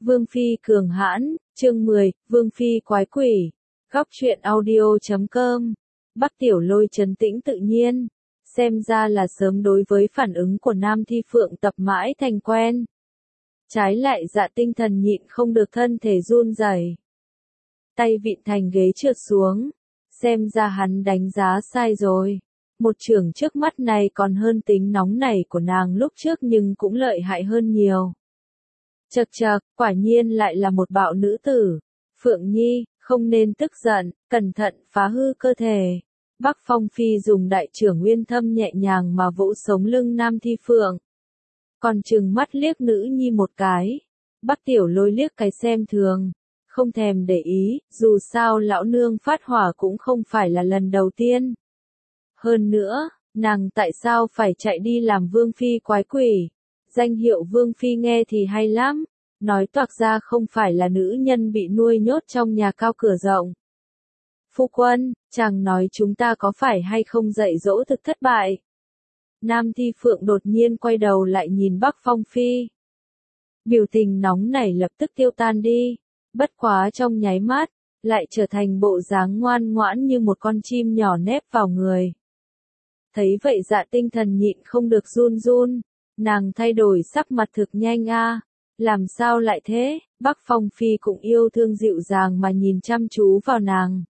Vương Phi cường hãn, chương 10, Vương Phi quái quỷ. Góc truyện audio.com. Bắc Tiểu Lôi trấn tĩnh tự nhiên. Xem ra là sớm đối với phản ứng của Nam Thi Phượng tập mãi thành quen. Trái lại Dạ Tinh Thần nhịn không được thân thể run rẩy. Tay vịn thành ghế trượt xuống. Xem ra hắn đánh giá sai rồi. Một chưởng trước mắt này còn hơn tính nóng nảy của nàng lúc trước nhưng cũng lợi hại hơn nhiều. Chậc chậc, quả nhiên lại là một bạo nữ tử. Phượng Nhi, không nên tức giận, cẩn thận phá hư cơ thể. Bắc Phong Phi dùng đại trưởng nguyên thâm nhẹ nhàng mà vỗ sống lưng Nam Thi Phượng. Còn trừng mắt liếc nữ nhi một cái. Bắc Tiểu Lôi liếc cái xem thường. Không thèm để ý, dù sao lão nương phát hỏa cũng không phải là lần đầu tiên. Hơn nữa, nàng tại sao phải chạy đi làm Vương Phi quái quỷ? Danh hiệu Vương Phi nghe thì hay lắm, nói toạc ra không phải là nữ nhân bị nuôi nhốt trong nhà cao cửa rộng. Phu quân, chàng nói chúng ta có phải hay không dạy dỗ thực thất bại? Nam Thi Phượng đột nhiên quay đầu lại nhìn Bắc Phong Phi. Biểu tình nóng nảy lập tức tiêu tan đi, bất quá trong nháy mắt, lại trở thành bộ dáng ngoan ngoãn như một con chim nhỏ nép vào người. Thấy vậy Dạ Tinh Thần nhịn không được run run, nàng thay đổi sắc mặt thực nhanh a, làm sao lại thế? Bắc Phong Phi cũng yêu thương dịu dàng mà nhìn chăm chú vào nàng.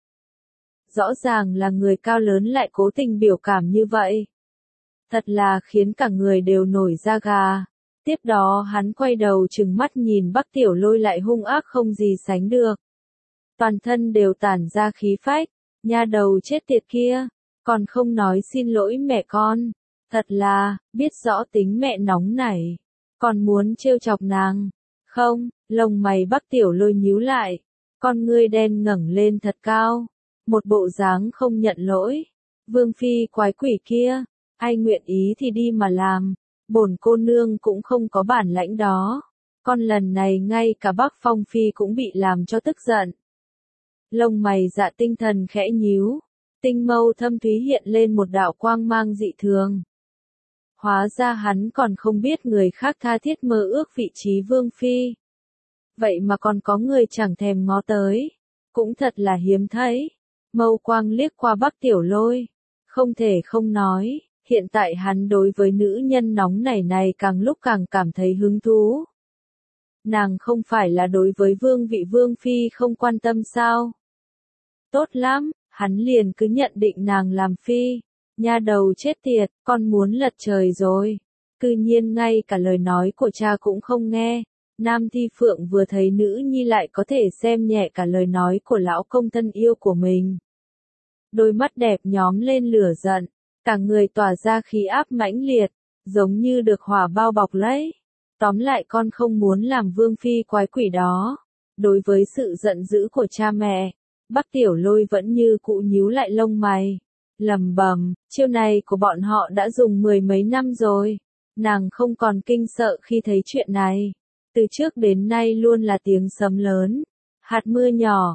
Rõ ràng là người cao lớn lại cố tình biểu cảm như vậy. Thật là khiến cả người đều nổi da gà. Tiếp đó hắn quay đầu trừng mắt nhìn Bắc Tiểu Lôi lại hung ác không gì sánh được. Toàn thân đều tản ra khí phách, nha đầu chết tiệt kia, còn không nói xin lỗi mẹ con. Thật là, biết rõ tính mẹ nóng nảy, còn muốn trêu chọc nàng. Không, lông mày Bắc Tiểu Lôi nhíu lại, con ngươi đen ngẩng lên thật cao, một bộ dáng không nhận lỗi. Vương Phi quái quỷ kia, ai nguyện ý thì đi mà làm, bổn cô nương cũng không có bản lãnh đó. Con lần này ngay cả Bắc Phong Phi cũng bị làm cho tức giận. Lông mày Dạ Tinh Thần khẽ nhíu, tinh mâu thâm thúy hiện lên một đạo quang mang dị thường. Hóa ra hắn còn không biết người khác tha thiết mơ ước vị trí Vương Phi. Vậy mà còn có người chẳng thèm ngó tới. Cũng thật là hiếm thấy. Mâu quang liếc qua Bắc Tiểu Lôi. Không thể không nói, hiện tại hắn đối với nữ nhân nóng nảy này càng lúc càng cảm thấy hứng thú. Nàng không phải là đối với vương vị Vương Phi không quan tâm sao? Tốt lắm, hắn liền cứ nhận định nàng làm Phi. Nha đầu chết tiệt, con muốn lật trời rồi. Cư nhiên ngay cả lời nói của cha cũng không nghe. Nam Thi Phượng vừa thấy nữ nhi lại có thể xem nhẹ cả lời nói của lão công thân yêu của mình. Đôi mắt đẹp nhóm lên lửa giận, cả người tỏa ra khí áp mãnh liệt, giống như được hỏa bao bọc lấy. Tóm lại con không muốn làm Vương Phi quái quỷ đó. Đối với sự giận dữ của cha mẹ, Bắc Tiểu Lôi vẫn như cũ nhíu lại lông mày. Lầm bầm, chiêu này của bọn họ đã dùng mười mấy năm rồi. Nàng không còn kinh sợ khi thấy chuyện này. Từ trước đến nay luôn là tiếng sấm lớn. Hạt mưa nhỏ,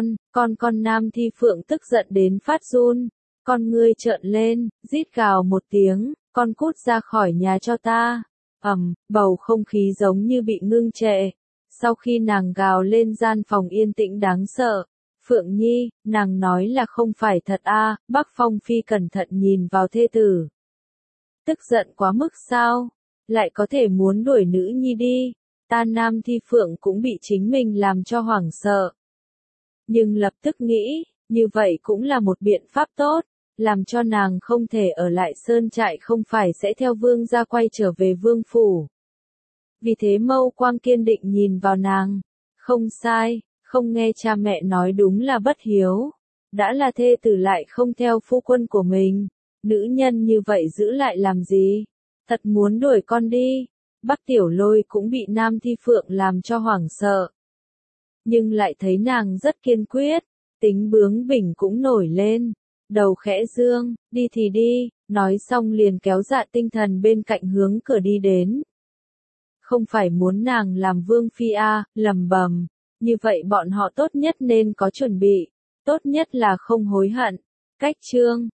con Nam Thi Phượng tức giận đến phát run. Con ngươi trợn lên, rít gào một tiếng, con cút ra khỏi nhà cho ta. Bầu không khí giống như bị ngưng trệ. Sau khi nàng gào lên gian phòng yên tĩnh đáng sợ. Phượng Nhi, nàng nói là không phải thật a. Bắc Phong Phi cẩn thận nhìn vào thê tử. Tức giận quá mức sao? Lại có thể muốn đuổi nữ nhi đi. Ta Nam Thi Phượng cũng bị chính mình làm cho hoảng sợ. Nhưng lập tức nghĩ, như vậy cũng là một biện pháp tốt, làm cho nàng không thể ở lại sơn trại không phải sẽ theo vương gia quay trở về vương phủ. Vì thế mâu quang kiên định nhìn vào nàng. Không sai. Không nghe cha mẹ nói đúng là bất hiếu. Đã là thê tử lại không theo phu quân của mình. Nữ nhân như vậy giữ lại làm gì? Thật muốn đuổi con đi. Bắc Tiểu Lôi cũng bị Nam Thi Phượng làm cho hoảng sợ. Nhưng lại thấy nàng rất kiên quyết. Tính bướng bỉnh cũng nổi lên. Đầu khẽ dương, đi thì đi. Nói xong liền kéo Dạ Tinh Thần bên cạnh hướng cửa đi đến. Không phải muốn nàng làm Vương Phi a, lầm bầm. Như vậy bọn họ tốt nhất nên có chuẩn bị, tốt nhất là không hối hận. Cách chương